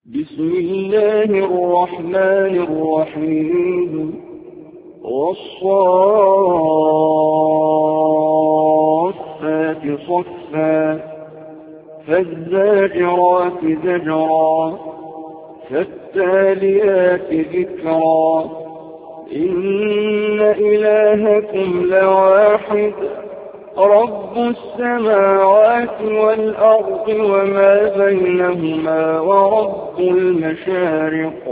بسم الله الرحمن الرحيم والصافات صفا فالزاجرات زجرا فالتاليات ذكرا إن إلهكم لواحد رب السماوات والأرض وما بينهما ورب المشارق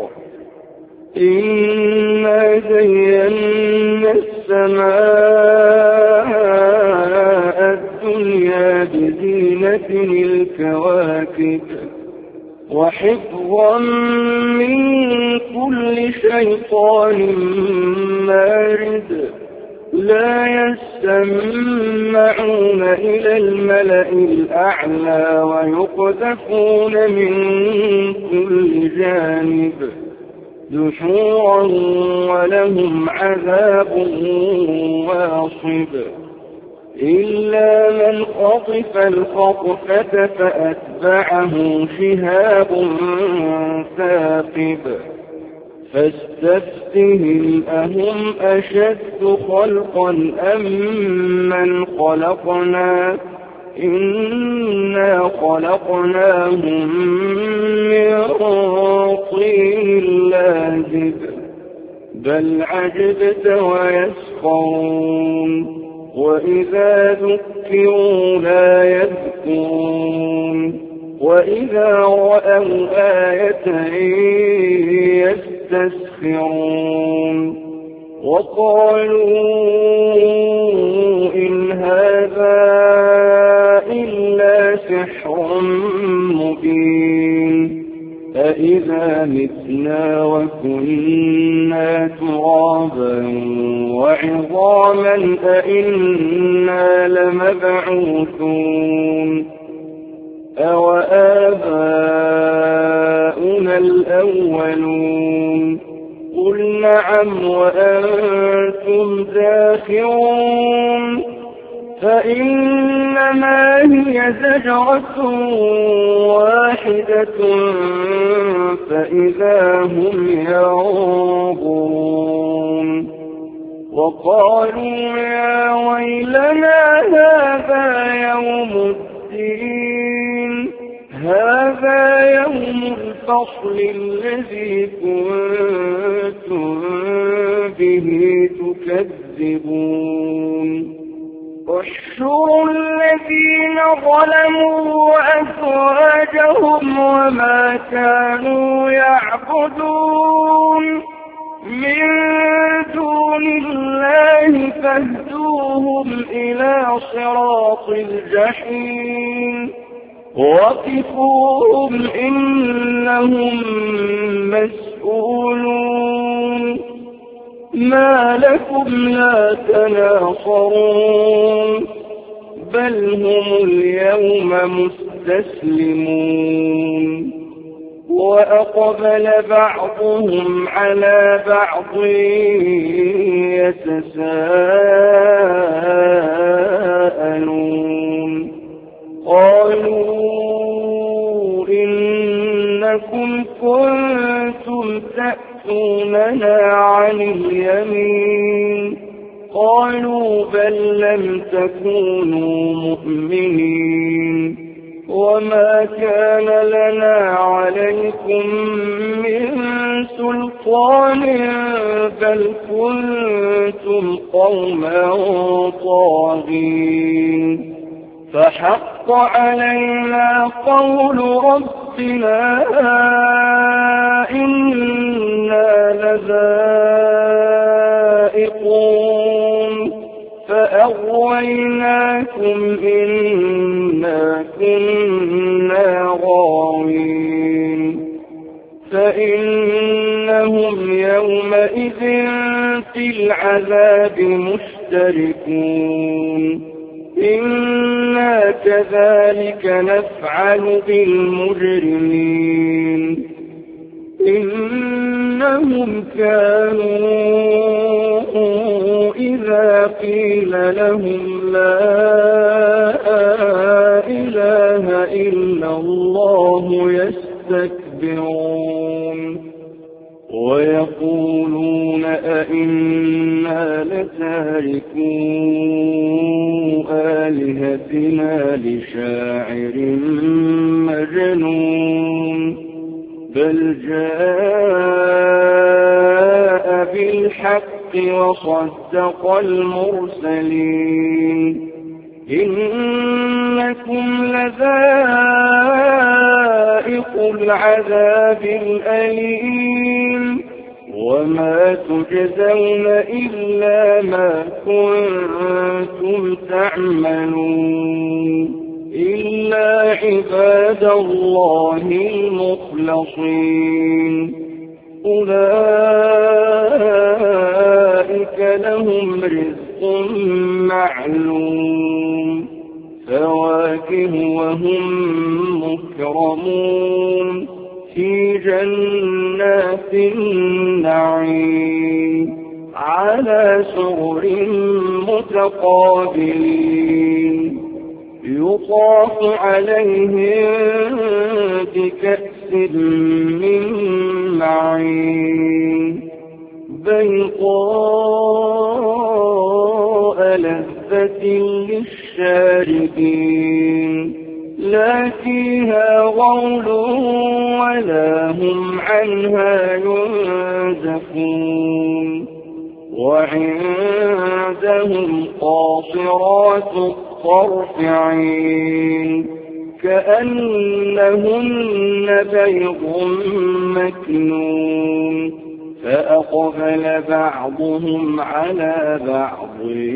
إنا زينا السماء الدنيا بزينة الكواكب وحفظا من كل شيطان مارد لا يستمعون إلى الملأ الأعلى ويقذفون من كل جانب دحورا ولهم عذاب واصب إلا من خطف الخطفة فأتبعه شهاب ثاقب فاستفتهم أهم أشد خلقا أم من خلقنا إنا خلقناهم من طين لازب بل عجبت ويسخرون وإذا ذكروا لا يذكرون وإذا رأوا آية يستسخرون وقالوا إن هذا إلا سحر مبين أإذا متنا وكنا ترابا وعظاما أإنا لمبعوثون أوآباؤنا الأولون قل نعم وأنتم داخرون فإنما هي زجرة واحدة فإذا هم ينظرون وقالوا يا ويلنا هذا يوم الدين هذا يوم الفصل الذي كنتم به تكذبون احشروا الذين ظلموا وأزواجهم وما كانوا يعبدون من دون الله فاهدوهم إلى صراط الجحيم وقفوهم إنهم مسؤولون ما لكم لا تناصرون بل هم اليوم مستسلمون وأقبل بعضهم على بعض يتساءلون قالوا إنكم كنتم تأتوننا عن اليمين قالوا بل لم تكونوا مؤمنين وما كان لنا عليكم من سلطان بل كنتم قوما طاغين فحق علينا قول ربنا إنا لذائقون فأغويناكم إنا كنا غاوين فإنهم يومئذ في العذاب مشتركون إنا كذلك نفعل بالمجرمين إنهم كانوا إذا قيل لهم لا إله إلا الله يستكبرون ويقولون أئنا لتاركو آلهتنا لشاعر مجنون بل جاء بالحق وصدق المرسلين إنكم لذائق العذاب الأليم وما تجزون إلا ما كنتم تعملون إلا عباد الله المخلصين أولئك لهم رزق معلوم فواكه وهم مكرمون في جنات النعيم على سرر متقابلين يطاف عليهم بكأس من معين بيضاء لذة للشاربين لا فيها غول ولا هم عنها ينزفون وعندهم قاصرات الطرف عين كأنهن بيض مكنون فأقبل بعضهم على بعض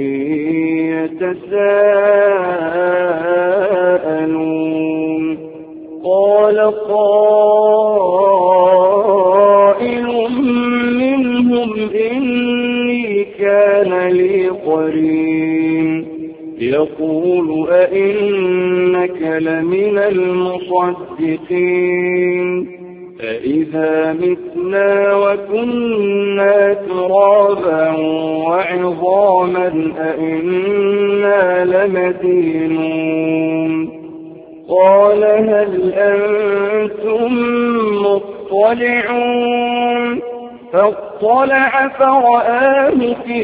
يتساءلون قال قائل منهم إني كان لي قرين يقول أئنك لمن المصدقين أإذا متنا وكنا ترابا وعظاما أئنا لمدينون قال هل أنتم مطلعون فاطلع فرآه في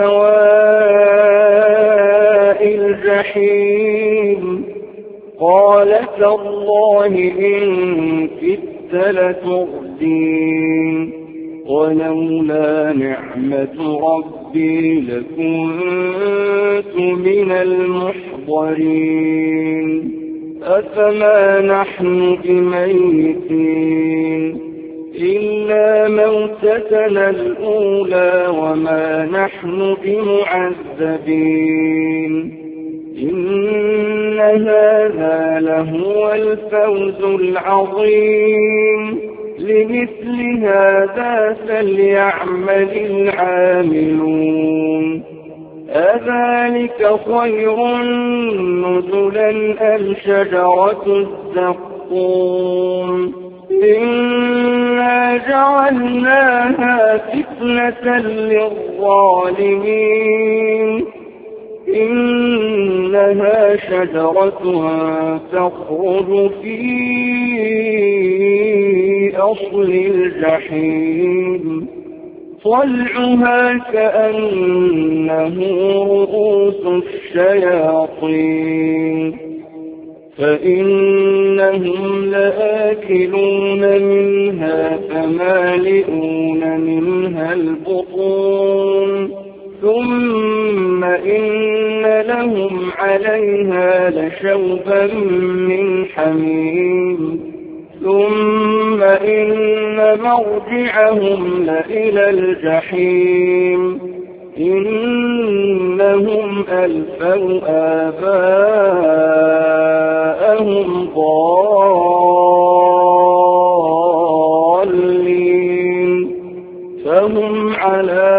سواء الجحيم قال تالله إن كدت لتردين ولولا نعمة ربي لكنت من المحضرين أفما نحن بميتين إلا موتتنا الأولى وما نحن بمعذبين إن هذا لهو الفوز العظيم لمثل هذا فليعمل العاملون أذلك خير نزلا أم شجرة الزقوم إنا جعلناها فتنة للظالمين إنها شجرة تخرج في أصل الجحيم طلعها كأنه رؤوس الشياطين فإنهم لآكلون منها فمالئون منها البطون ثم إن لهم عليها لشوبا من حميم ثم إن مرجعهم لإلى الجحيم إنهم ألفوا آباءهم ضالين فهم على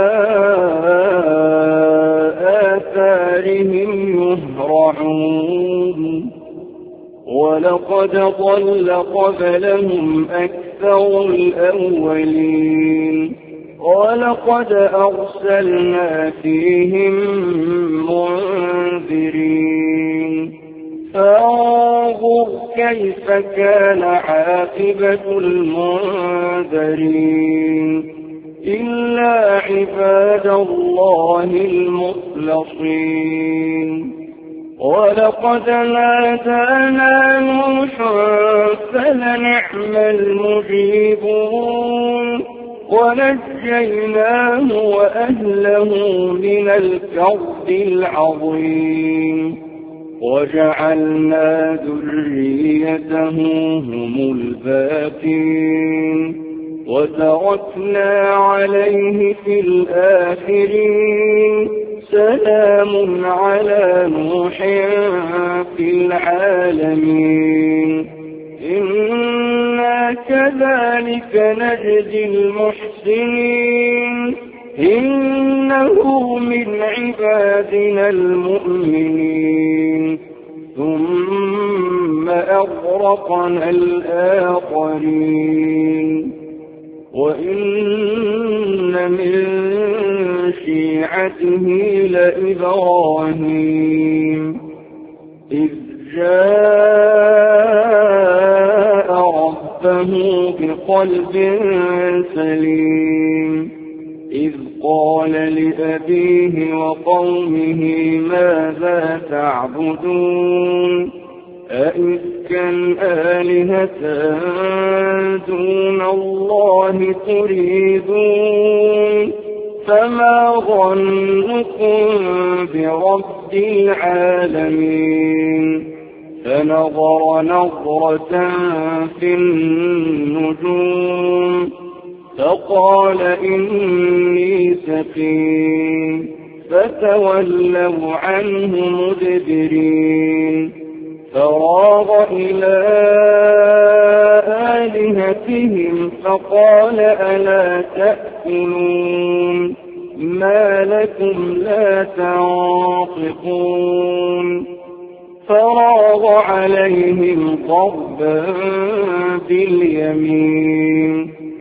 آثارهم يهرعون ولقد ضل قبلهم أكثر الأولين ولقد أرسلنا فيهم منذرين فانظر كيف كان عاقبة المنذرين إلا عباد الله المخلصين ولقد نادانا نوح فلنعم المجيبون ونجيناه وأهله من الكرب العظيم وجعلنا ذريته هم الباقين وتركنا عليه في الآخرين سلام على نوح في العالمين إنا كذلك نجزي المحسنين إنه من عبادنا المؤمنين ثم أغرقنا الآخرين وإن من شيعته لإبراهيم إذ جاء ربه بقلب سليم إذ قال لأبيه وقومه ماذا تعبدون أئفكا آلهة دون الله تريدون فما ظنكم برب العالمين فنظر نظرة في النجوم فقال إني سقيم فتولوا عنه مدبرين فراغ إلى آلهتهم فقال ألا تأكلون ما لكم لا تنطقون فراغ عليهم ضربا باليمين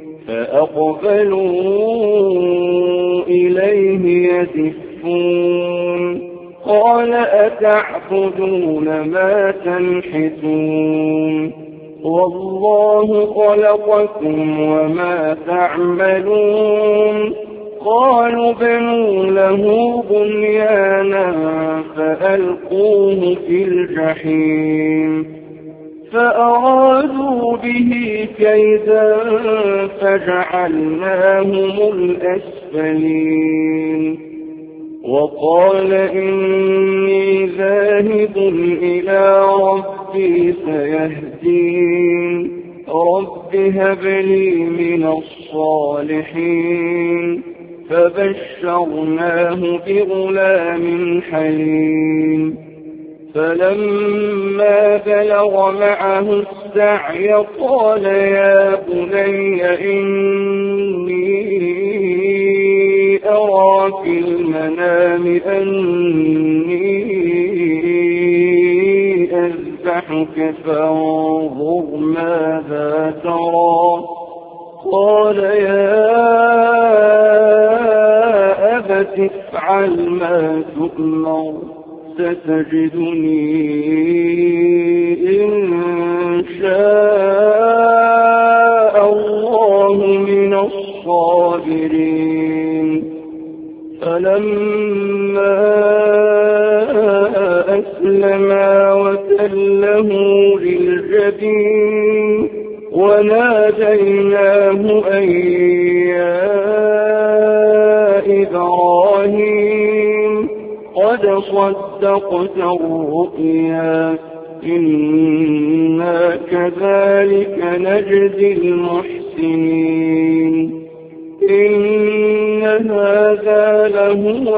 فأقبلوا إليه يزفون قال أتعبدون ما تنحتون والله خلقكم وما تعملون قالوا بنوا له بنيانا فألقوه في الجحيم فأرادوا به كيدا فجعلناهم الأسفلين وقال إني ذاهب إلى ربي سيهدين رب هب لي من الصالحين فبشرناه بغلام حليم فلما بلغ معه السعي قال يا بني إني أرى في المنام أني أذبحك فانظر ماذا ترى قال يا أبت افعل ما تؤمر ستجدني إن شاء الله من الصابرين فلما أسلما وتله للجبين وناديناه أن يا إبراهيم قد صدقت الرؤيا إنا كذلك نجزي المحسنين إن هذا لهو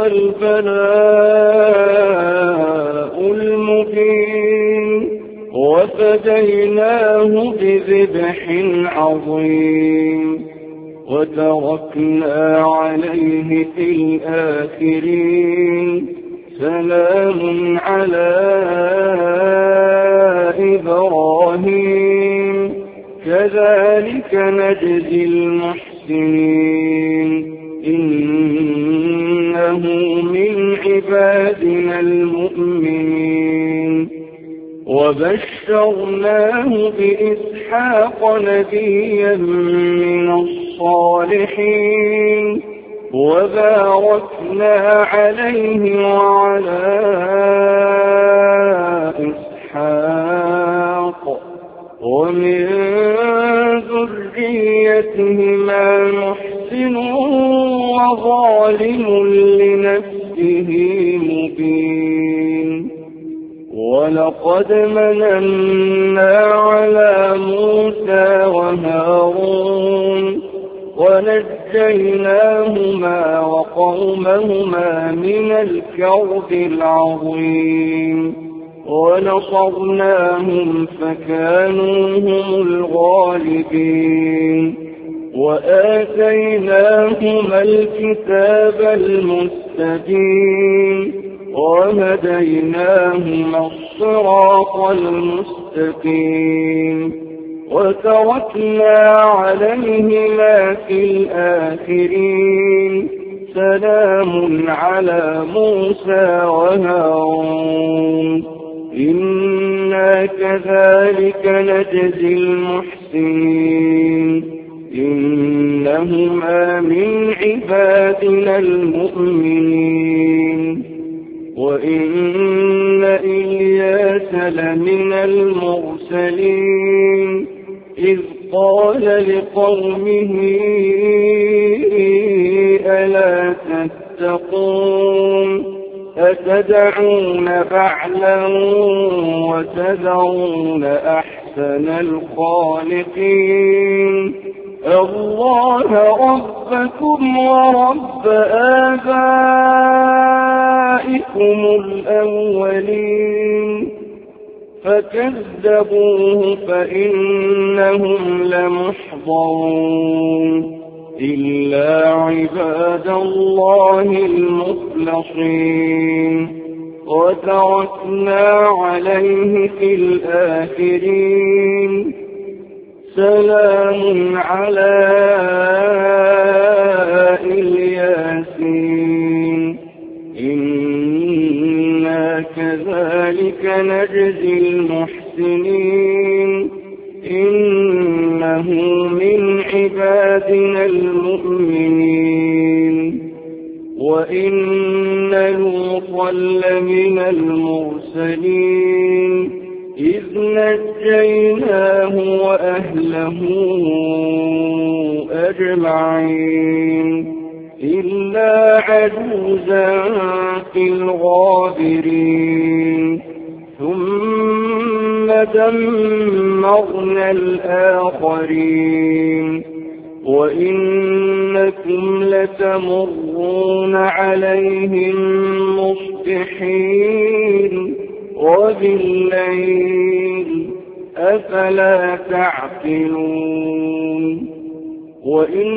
البلاء المبين وفديناه بذبح عظيم وتركنا عليه في الآخرين سلام على إبراهيم كذلك نجزي المحسنين إنه من عبادنا المؤمنين وبشرناه بإسحاق نبيا من الصالحين وباركنا عليه وعلى إسحاق ومن ذريتهما محسن وظالم لنفسه مبين ولقد مننا على موسى وهارون ونجيناهما وقومهما من الكرب العظيم ونصرناهم فكانوا هم الغالبين وآتيناهما الكتاب المستبين وهديناهما الصراط المستقيم وتركنا عليهما في الآخرين سلام على موسى وهارون إنا كذلك نجزي المحسنين إنهما من عبادنا المؤمنين وإن إلياس لمن المرسلين إذ قال لقومه ألا تتقون أتدعون بعلا وتذرون أحسن الخالقين الله ربكم ورب آبائكم الأولين فكذبوه فإنهم لمحضرون إلا عباد الله المخلصين وتركنا عليه في الآخرين سلام على الياسين إنا كذلك نجزي المحسنين إنه من عبادنا المؤمنين وإن لوطا لمن المرسلين إذ نجيناه وأهله أجمعين إلا عجوزا في الغابرين ثم دمرنا الآخرين وإنكم لتمرون عليهم مصبحين وبالليل أفلا تعقلون وإن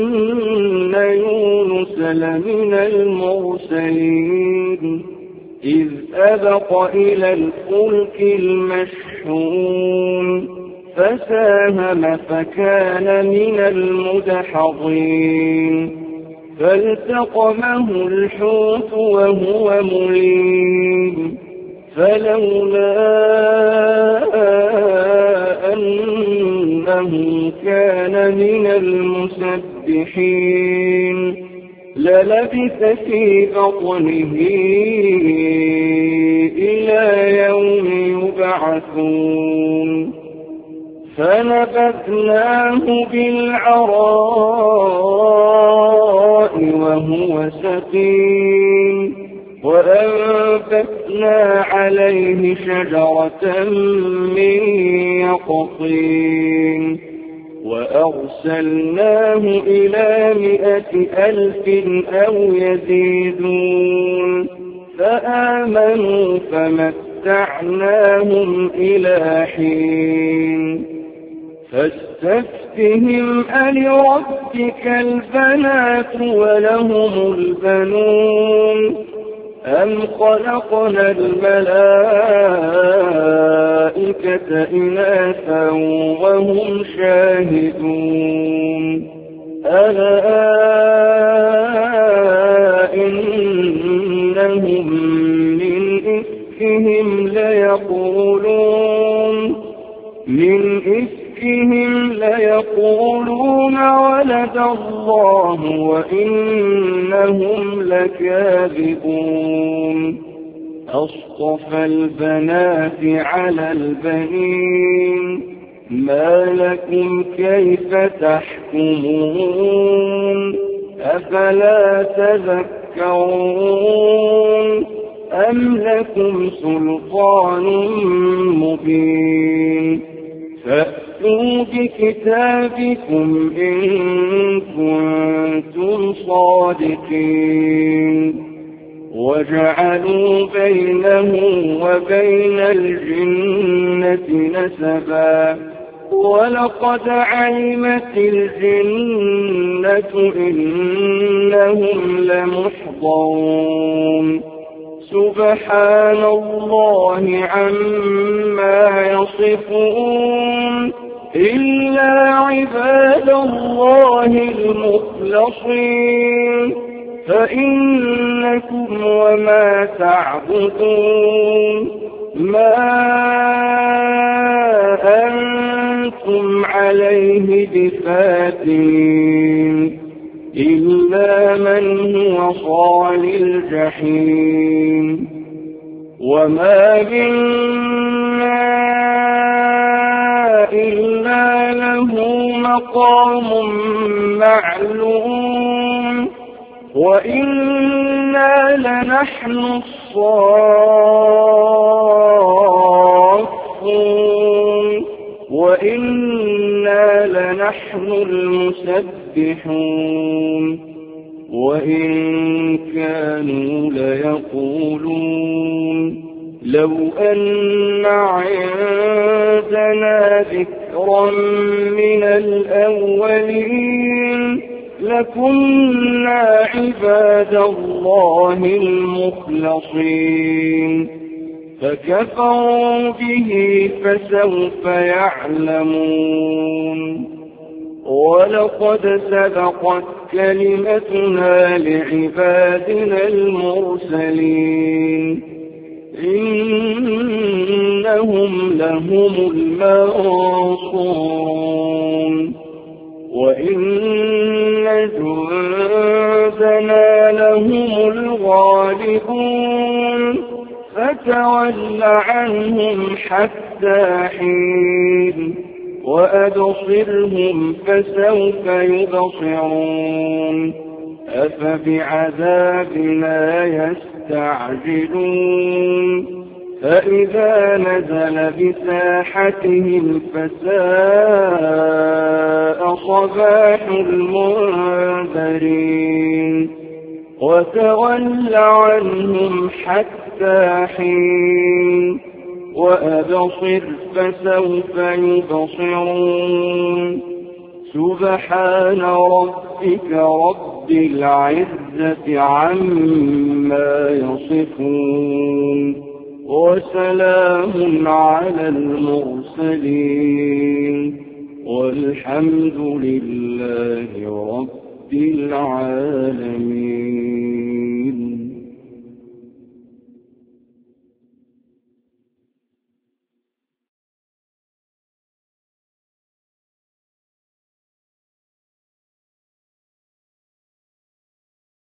يونس لمن المرسلين إذ أبق إلى الفلك المشحون فساهم فكان من المدحضين فالتقمه الحوت وهو مليم فلولا أنه كان من المسبحين للبث في بطنه إلى يوم يبعثون فنبذناه بالعراء وهو سقيم وأنبتنا عليه شجرة من يقطين وأرسلناه إلى 100,000 أو يزيدون فآمنوا فمتعناهم إلى حين فاستفتهم ألربك البنات ولهم البنون أم خلقنا الملائكة إناثا وهم شاهدون ألا إنهم من إفكهم ليقولون يقولون ولد الله وإنهم لكاذبون أصطفى البنات على البنين ما لكم كيف تحكمون أفلا تذكرون أم لكم سلطان مبين فأتوا بكتابكم إن كنتم صادقين وجعلوا بينه وبين الجنة نسبا ولقد علمت الجنة إنهم لمحضرون سبحان الله عما يصفون إلا عباد الله المخلصين فإنكم وما تعبدون ما أنتم عليه بفاتين إلا من هو صال الجحيم وما منا إلا له مقام معلوم وإنا لنحن الصافون وإنا لنحن المسبحون وإن كانوا ليقولون لو أن عندنا ذكرا من الأولين لكنا عباد الله المخلصين فكفروا به فسوف يعلمون ولقد سبقت كلمتنا لعبادنا المرسلين إنهم لهم المنصورون وإن جندنا لهم الغالبون فتول عنهم حتى حين وأبصرهم فسوف يبصرون أفبعذابنا يستعجلون فإذا نزل بساحتهم فساء صباح المنذرين وتول عنهم حتى حين وأبصر فسوف يبصرون سبحان ربك رب العزة عما يصفون وسلام على المرسلين والحمد لله رب العالمين.